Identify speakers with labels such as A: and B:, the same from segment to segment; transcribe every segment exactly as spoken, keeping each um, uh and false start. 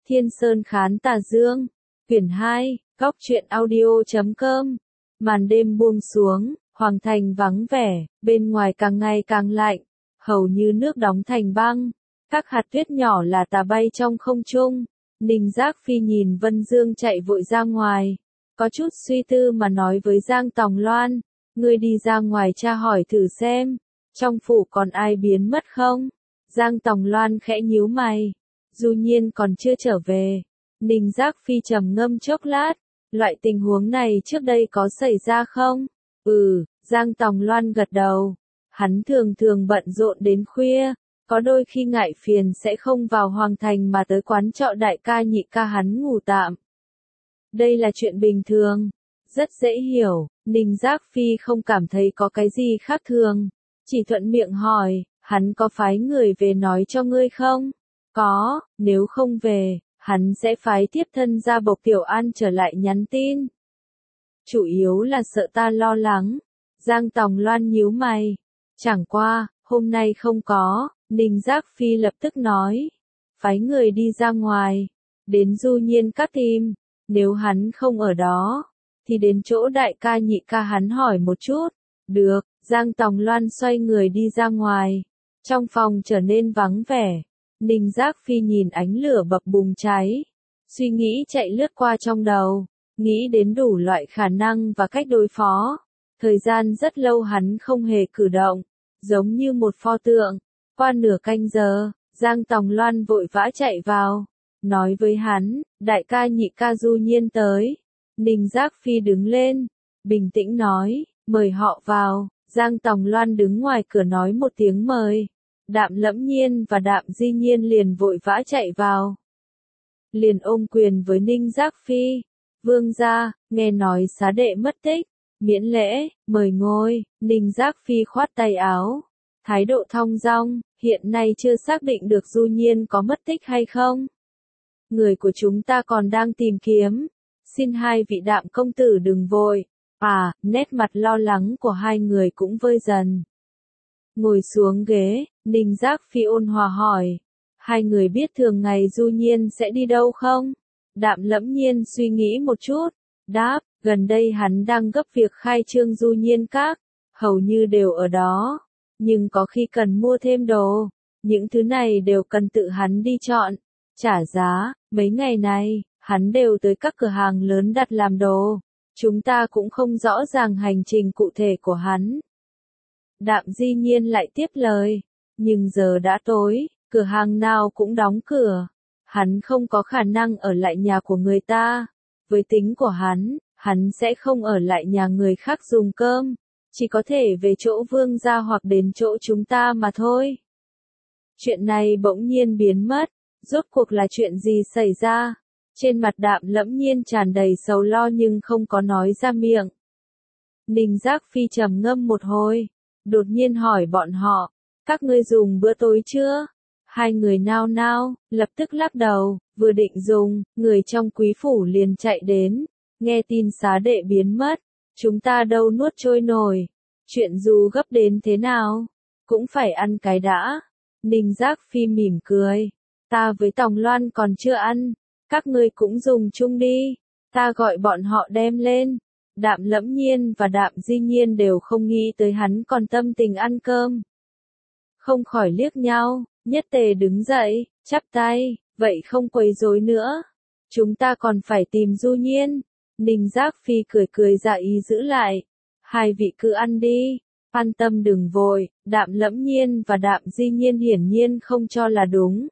A: Thiên Sơn Khán Tà Dương, quyển hai, góc truyện audio chấm com. Màn đêm buông xuống, hoàng thành vắng vẻ, bên ngoài càng ngày càng lạnh, hầu như nước đóng thành băng. Các hạt tuyết nhỏ là tà bay trong không trung. Ninh Giác Phi nhìn Vân Dương chạy vội ra ngoài, có chút suy tư mà nói với Giang Tòng Loan, ngươi đi ra ngoài tra hỏi thử xem, trong phủ còn ai biến mất không? Giang Tòng Loan khẽ nhíu mày, Du Nhiên còn chưa trở về. Ninh Giác Phi trầm ngâm chốc lát, loại tình huống này trước đây có xảy ra không? Ừ, Giang Tòng Loan gật đầu, hắn thường thường bận rộn đến khuya, có đôi khi ngại phiền sẽ không vào hoàng thành mà tới quán trọ đại ca nhị ca hắn ngủ tạm. Đây là chuyện bình thường, rất dễ hiểu. Ninh Giác Phi không cảm thấy có cái gì khác thường, chỉ thuận miệng hỏi, hắn có phái người về nói cho ngươi không? Có, nếu không về, hắn sẽ phái tiếp thân ra Bộc Tiểu An trở lại nhắn tin. Chủ yếu là sợ ta lo lắng. Giang Tòng Loan nhíu mày. Chẳng qua, hôm nay không có. Ninh Giác Phi lập tức nói, phái người đi ra ngoài, đến Du Nhiên Các tìm, nếu hắn không ở đó, thì đến chỗ đại ca nhị ca hắn hỏi một chút. Được, Giang Tòng Loan xoay người đi ra ngoài, trong phòng trở nên vắng vẻ. Ninh Giác Phi nhìn ánh lửa bập bùng cháy, suy nghĩ chạy lướt qua trong đầu, nghĩ đến đủ loại khả năng và cách đối phó. Thời gian rất lâu hắn không hề cử động, giống như một pho tượng. Qua nửa canh giờ, Giang Tòng Loan vội vã chạy vào, nói với hắn, đại ca nhị ca Du Nhiên tới. Ninh Giác Phi đứng lên, bình tĩnh nói, mời họ vào. Giang Tòng Loan đứng ngoài cửa nói một tiếng mời. Đạm Lẫm Nhiên và Đạm Di Nhiên liền vội vã chạy vào. Liền ôm quyền với Ninh Giác Phi, vương gia, nghe nói xá đệ mất tích, miễn lễ, mời ngồi. Ninh Giác Phi khoát tay áo, thái độ thong dong, hiện nay chưa xác định được Du Nhiên có mất tích hay không. Người của chúng ta còn đang tìm kiếm, xin hai vị Đạm công tử đừng vội. À, nét mặt lo lắng của hai người cũng vơi dần. Ngồi xuống ghế, Ninh Giác Phi ôn hòa hỏi, hai người biết thường ngày Du Nhiên sẽ đi đâu không? Đạm Lẫm Nhiên suy nghĩ một chút, đáp, gần đây hắn đang gấp việc khai trương Du Nhiên Các, hầu như đều ở đó, nhưng có khi cần mua thêm đồ, những thứ này đều cần tự hắn đi chọn, trả giá. Mấy ngày này, hắn đều tới các cửa hàng lớn đặt làm đồ, chúng ta cũng không rõ ràng hành trình cụ thể của hắn. Đạm Di Nhiên lại tiếp lời, nhưng giờ đã tối, cửa hàng nào cũng đóng cửa, hắn không có khả năng ở lại nhà của người ta. Với tính của hắn, hắn sẽ không ở lại nhà người khác dùng cơm, chỉ có thể về chỗ vương gia hoặc đến chỗ chúng ta mà thôi. Chuyện này bỗng nhiên biến mất, rốt cuộc là chuyện gì xảy ra? Trên mặt Đạm Lẫm Nhiên tràn đầy sầu lo nhưng không có nói ra miệng. Ninh Giác Phi trầm ngâm một hồi, đột nhiên hỏi bọn họ, các ngươi dùng bữa tối chưa? Hai người nao nao, lập tức lắc đầu, vừa định dùng, người trong quý phủ liền chạy đến, nghe tin xá đệ biến mất, chúng ta đâu nuốt trôi nổi, chuyện dù gấp đến thế nào, cũng phải ăn cái đã. Ninh Giác Phi mỉm cười, ta với Tòng Loan còn chưa ăn, các ngươi cũng dùng chung đi, ta gọi bọn họ đem lên. Đạm Lẫm Nhiên và Đạm Di Nhiên đều không nghĩ tới hắn còn tâm tình ăn cơm. Không khỏi liếc nhau, Nhất Tề đứng dậy, chắp tay, vậy không quấy rối nữa. Chúng ta còn phải tìm Du Nhiên. Ninh Giác Phi cười cười dạ ý giữ lại. Hai vị cứ ăn đi, an tâm đừng vội. Đạm Lẫm Nhiên và Đạm Di Nhiên hiển nhiên không cho là đúng.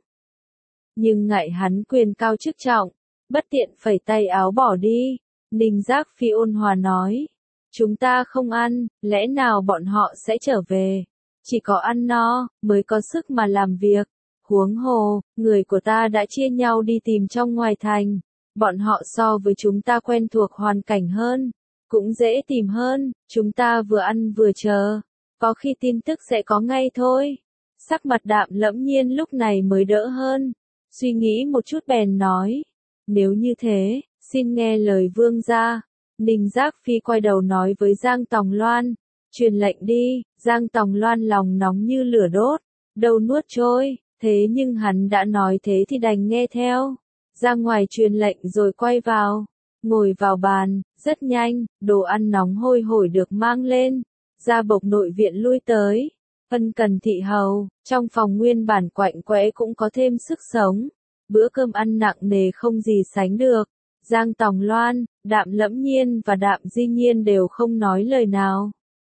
A: Nhưng ngại hắn quyền cao chức trọng, bất tiện phẩy tay áo bỏ đi. Ninh Giác Phi ôn hòa nói, chúng ta không ăn, lẽ nào bọn họ sẽ trở về? Chỉ có ăn no, mới có sức mà làm việc. Huống hồ, người của ta đã chia nhau đi tìm trong ngoài thành. Bọn họ so với chúng ta quen thuộc hoàn cảnh hơn, cũng dễ tìm hơn, chúng ta vừa ăn vừa chờ. Có khi tin tức sẽ có ngay thôi. Sắc mặt Đạm Lẫm Nhiên lúc này mới đỡ hơn. Suy nghĩ một chút bèn nói, nếu như thế, xin nghe lời vương gia. Ninh Giác Phi quay đầu nói với Giang Tòng Loan, truyền lệnh đi. Giang Tòng Loan lòng nóng như lửa đốt, đầu nuốt trôi, thế nhưng hắn đã nói thế thì đành nghe theo. ra ngoài truyền lệnh rồi quay vào, ngồi vào bàn, rất nhanh, đồ ăn nóng hôi hổi được mang lên, gia bộc nội viện lui tới, ân cần thị hầu, trong phòng nguyên bản quạnh quẽ cũng có thêm sức sống, bữa cơm ăn nặng nề không gì sánh được, Giang Tòng Loan, Đạm Lẫm Nhiên và Đạm Di Nhiên đều không nói lời nào.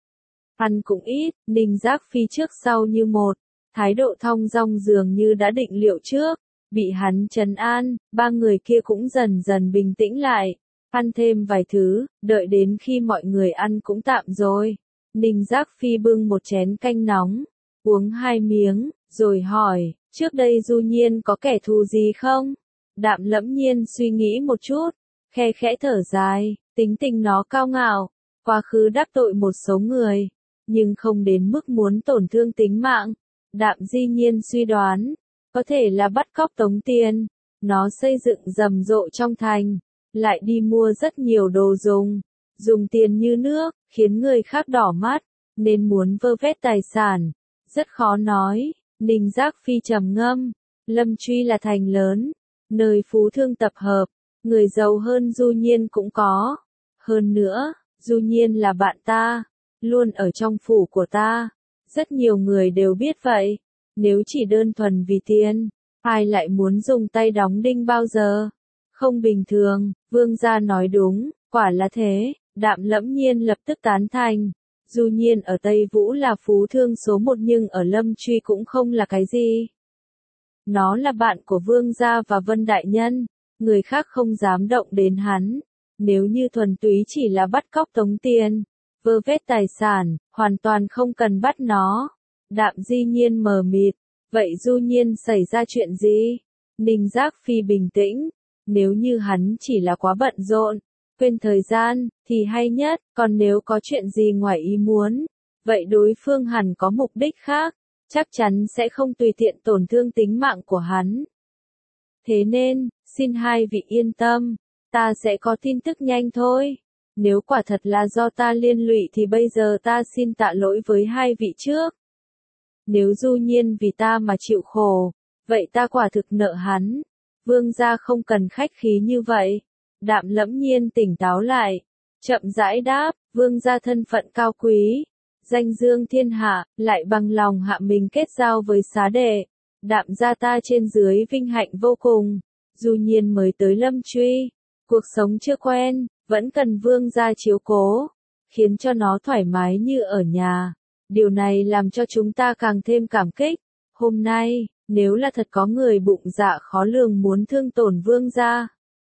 A: Ăn cũng ít, Ninh Giác Phi trước sau như một, thái độ thong dong dường như đã định liệu trước, bị hắn trấn an, ba người kia cũng dần dần bình tĩnh lại, ăn thêm vài thứ, đợi đến khi mọi người ăn cũng tạm rồi. Ninh Giác Phi bưng một chén canh nóng, uống hai miếng, rồi hỏi, trước đây Du Nhiên có kẻ thù gì không? Đạm Lẫm Nhiên suy nghĩ một chút, khe khẽ thở dài, tính tình nó cao ngạo, quá khứ đắc tội một số người, nhưng không đến mức muốn tổn thương tính mạng. Đạm Di Nhiên suy đoán, có thể là bắt cóc tống tiền, nó xây dựng rầm rộ trong thành, lại đi mua rất nhiều đồ dùng, dùng tiền như nước, khiến người khác đỏ mắt, nên muốn vơ vét tài sản, rất khó nói. Ninh Giác Phi trầm ngâm, Lâm Truy là thành lớn, nơi phú thương tập hợp, người giàu hơn Du Nhiên cũng có. Hơn nữa, Du Nhiên là bạn ta, luôn ở trong phủ của ta, rất nhiều người đều biết vậy. Nếu chỉ đơn thuần vì tiền, ai lại muốn dùng tay đóng đinh bao giờ? Không bình thường, Vương gia nói đúng, quả là thế. Đạm Lẫm Nhiên lập tức tán thành. Du Nhiên ở Tây Vũ là phú thương số một nhưng ở Lâm Truy cũng không là cái gì. Nó là bạn của Vương gia và Vân Đại Nhân, người khác không dám động đến hắn. Nếu như thuần túy chỉ là bắt cóc tống tiền, vơ vét tài sản, hoàn toàn không cần bắt nó. Đạm Di Nhiên mờ mịt, vậy Du Nhiên xảy ra chuyện gì? Ninh Giác Phi bình tĩnh, nếu như hắn chỉ là quá bận rộn, quên thời gian, thì hay nhất, còn nếu có chuyện gì ngoài ý muốn, vậy đối phương hẳn có mục đích khác, chắc chắn sẽ không tùy tiện tổn thương tính mạng của hắn. Thế nên, xin hai vị yên tâm, ta sẽ có tin tức nhanh thôi. Nếu quả thật là do ta liên lụy thì bây giờ ta xin tạ lỗi với hai vị trước. Nếu Du Nhiên vì ta mà chịu khổ, vậy ta quả thực nợ hắn. Vương gia không cần khách khí như vậy. Đạm Lẫm Nhiên tỉnh táo lại, chậm rãi đáp, vương gia thân phận cao quý, danh dương thiên hạ, lại bằng lòng hạ mình kết giao với xá đệ. Đạm gia ta trên dưới vinh hạnh vô cùng. Du Nhiên mới tới Lâm Truy, cuộc sống chưa quen, vẫn cần vương gia chiếu cố, khiến cho nó thoải mái như ở nhà. Điều này làm cho chúng ta càng thêm cảm kích. Hôm nay, nếu là thật có người bụng dạ khó lường muốn thương tổn vương gia,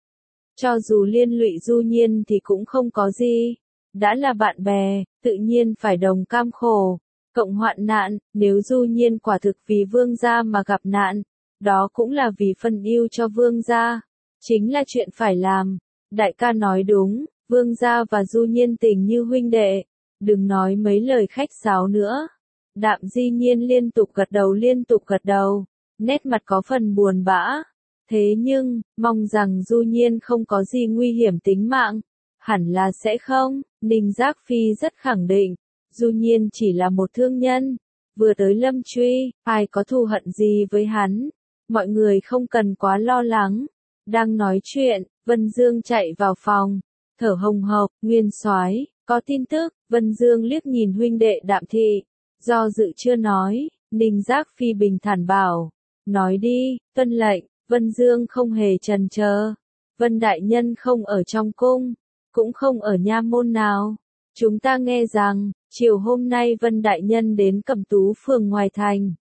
A: cho dù liên lụy Du Nhiên thì cũng không có gì. Đã là bạn bè, tự nhiên phải đồng cam khổ, cộng hoạn nạn. Nếu Du Nhiên quả thực vì vương gia mà gặp nạn, đó cũng là vì phân yêu cho vương gia, chính là chuyện phải làm. Đại ca nói đúng, vương gia và Du Nhiên tình như huynh đệ, đừng nói mấy lời khách sáo nữa. Đạm Di Nhiên liên tục gật đầu liên tục gật đầu, nét mặt có phần buồn bã. Thế nhưng, mong rằng Du Nhiên không có gì nguy hiểm tính mạng. Hẳn là sẽ không. Ninh Giác Phi rất khẳng định, Du Nhiên chỉ là một thương nhân, vừa tới Lâm Truy, ai có thù hận gì với hắn. Mọi người không cần quá lo lắng. Đang nói chuyện, Vân Dương chạy vào phòng, thở hồng hộc, Nguyên soái, có tin tức. Vân Dương liếc nhìn huynh đệ Đạm Thị, do dự chưa nói. Ninh Giác Phi bình thản bảo, nói đi, tuân lệnh. Vân Dương không hề chần chờ. Vân Đại Nhân không ở trong cung, cũng không ở nha môn nào. Chúng ta nghe rằng, chiều hôm nay Vân Đại Nhân đến Cẩm Tú phường ngoài thành,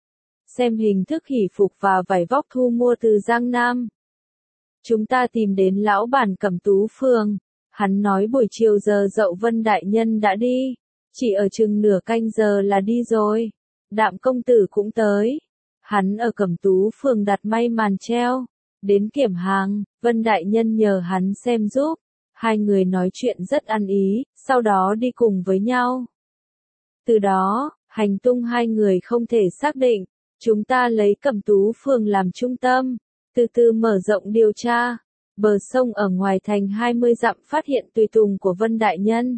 A: xem hình thức hỷ phục và vải vóc thu mua từ Giang Nam. Chúng ta tìm đến lão bản Cẩm Tú phường, hắn nói buổi chiều giờ dậu Vân Đại Nhân đã đi, chỉ ở chừng nửa canh giờ là đi rồi. Đạm công tử cũng tới. Hắn ở Cẩm Tú phường đặt may màn treo, đến kiểm hàng, Vân Đại Nhân nhờ hắn xem giúp. Hai người nói chuyện rất ăn ý, sau đó đi cùng với nhau. Từ đó, hành tung hai người không thể xác định. Chúng ta lấy Cẩm Tú phường làm trung tâm, từ từ mở rộng điều tra. Bờ sông ở ngoài thành hai mươi dặm phát hiện tùy tùng của Vân Đại Nhân.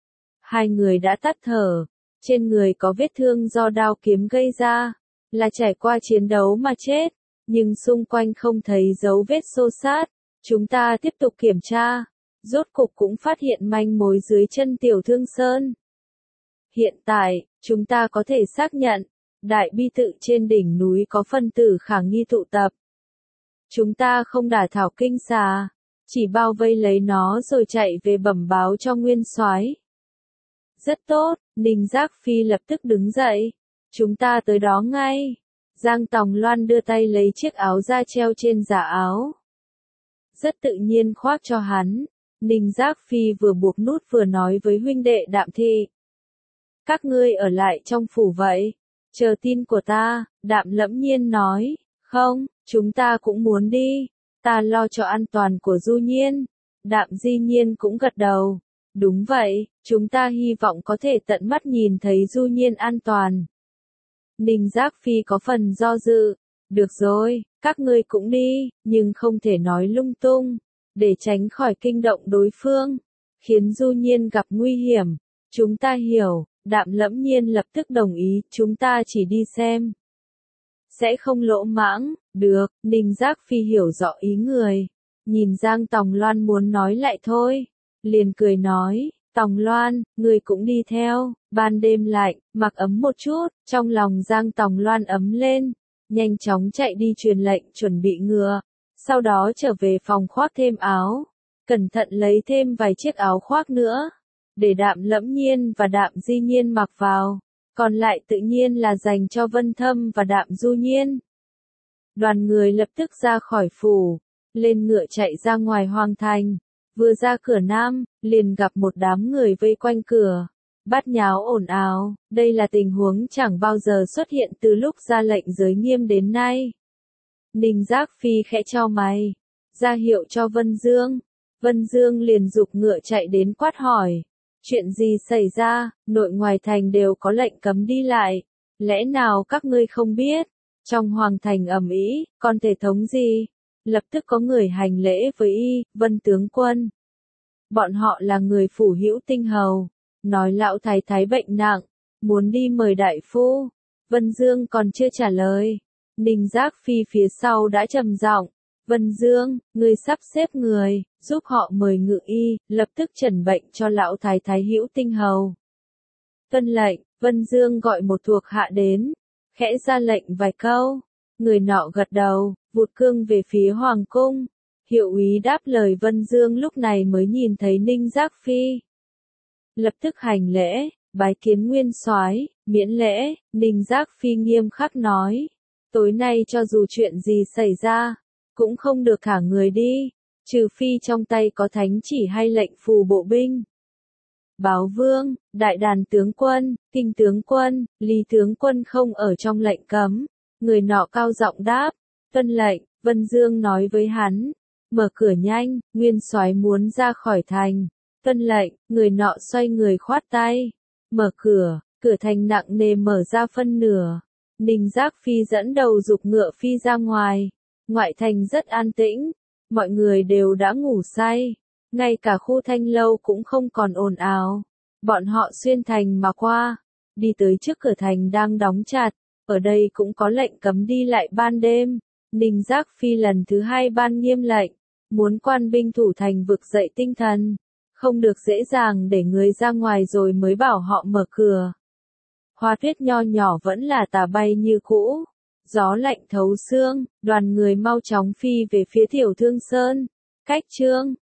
A: Hai người đã tắt thở, trên người có vết thương do đao kiếm gây ra, là trải qua chiến đấu mà chết. nhưng xung quanh không thấy dấu vết xô xát. Chúng ta tiếp tục kiểm tra, rốt cục cũng phát hiện manh mối dưới chân Tiểu Thương Sơn. Hiện tại, chúng ta có thể xác nhận, đại bi tự trên đỉnh núi có phân tử khả nghi tụ tập. Chúng ta không đả thảo kinh xà, chỉ bao vây lấy nó rồi chạy về bẩm báo cho Nguyên Soái. Rất tốt, Ninh Giác Phi lập tức đứng dậy. Chúng ta tới đó ngay. Giang Tòng Loan đưa tay lấy chiếc áo da treo trên giả áo. Rất tự nhiên khoác cho hắn. Ninh Giác Phi vừa buộc nút vừa nói với huynh đệ Đạm Thị. Các ngươi ở lại trong phủ vậy. Chờ tin của ta, Đạm Lẫm Nhiên nói. Không, chúng ta cũng muốn đi. Ta lo cho an toàn của Du Nhiên. Đạm Di Nhiên cũng gật đầu. Đúng vậy, chúng ta hy vọng có thể tận mắt nhìn thấy Du Nhiên an toàn. Ninh Giác Phi có phần do dự. Được rồi, các ngươi cũng đi, nhưng không thể nói lung tung, để tránh khỏi kinh động đối phương, khiến Du Nhiên gặp nguy hiểm. Chúng ta hiểu, Đạm Lẫm Nhiên lập tức đồng ý, chúng ta chỉ đi xem. Sẽ không lỗ mãng, được, Ninh Giác Phi hiểu rõ ý người. Nhìn Giang Tòng Loan muốn nói lại thôi, liền cười nói, Tòng Loan, người cũng đi theo, ban đêm lạnh, mặc ấm một chút, trong lòng Giang Tòng Loan ấm lên, nhanh chóng chạy đi truyền lệnh chuẩn bị ngựa, sau đó trở về phòng khoác thêm áo, cẩn thận lấy thêm vài chiếc áo khoác nữa, để Đạm Lẫm Nhiên và Đạm Di Nhiên mặc vào, còn lại tự nhiên là dành cho Vân Thâm và Đạm Du Nhiên. Đoàn người lập tức ra khỏi phủ, lên ngựa chạy ra ngoài hoàng thành. Vừa ra cửa nam, liền gặp một đám người vây quanh cửa, bát nháo ồn ào. Đây là tình huống chẳng bao giờ xuất hiện từ lúc ra lệnh giới nghiêm đến nay. Ninh Giác Phi khẽ chau mày, ra hiệu cho Vân Dương. Vân Dương liền giục ngựa chạy đến quát hỏi, chuyện gì xảy ra? Nội ngoài thành đều có lệnh cấm đi lại, lẽ nào các ngươi không biết? Trong hoàng thành ầm ĩ, còn thể thống gì? Lập tức có người hành lễ với y, Vân tướng quân. Bọn họ là người phủ hữu Tinh Hầu, nói lão thái thái bệnh nặng, muốn đi mời đại phu. Vân Dương còn chưa trả lời, Ninh Giác Phi phía sau đã trầm giọng, Vân Dương, ngươi sắp xếp người, giúp họ mời ngự y, lập tức trần bệnh cho lão thái thái hữu Tinh Hầu. Tuân lệnh, Vân Dương gọi một thuộc hạ đến, khẽ ra lệnh vài câu, người nọ gật đầu, vụt cương về phía hoàng cung. Hiệu úy đáp lời Vân Dương lúc này mới nhìn thấy Ninh Giác Phi. Lập tức hành lễ, bái kiến nguyên soái, miễn lễ. Ninh Giác Phi nghiêm khắc nói, tối nay cho dù chuyện gì xảy ra, cũng không được thả người đi, trừ phi trong tay có thánh chỉ hay lệnh phù bộ binh. Báo vương, đại đàn tướng quân, kinh tướng quân, Lý tướng quân không ở trong lệnh cấm. Người nọ cao giọng đáp, tuân lệnh. Vân Dương nói với hắn, mở cửa nhanh, nguyên soái muốn ra khỏi thành. Tuân lệnh, người nọ xoay người khoát tay, mở cửa, cửa thành nặng nề mở ra phân nửa. Ninh Giác Phi dẫn đầu giục ngựa phi ra ngoài. Ngoại thành rất an tĩnh, mọi người đều đã ngủ say, ngay cả khu Thanh Lâu cũng không còn ồn ào. Bọn họ xuyên thành mà qua, đi tới trước cửa thành đang đóng chặt, ở đây cũng có lệnh cấm đi lại ban đêm. Ninh Giác Phi lần thứ hai ban nghiêm lệnh, muốn quan binh thủ thành vực dậy tinh thần, không được dễ dàng để người ra ngoài rồi mới bảo họ mở cửa. Hoa tuyết nho nhỏ vẫn là tà bay như cũ, gió lạnh thấu xương, đoàn người mau chóng phi về phía Tiểu Thương Sơn. Cách chương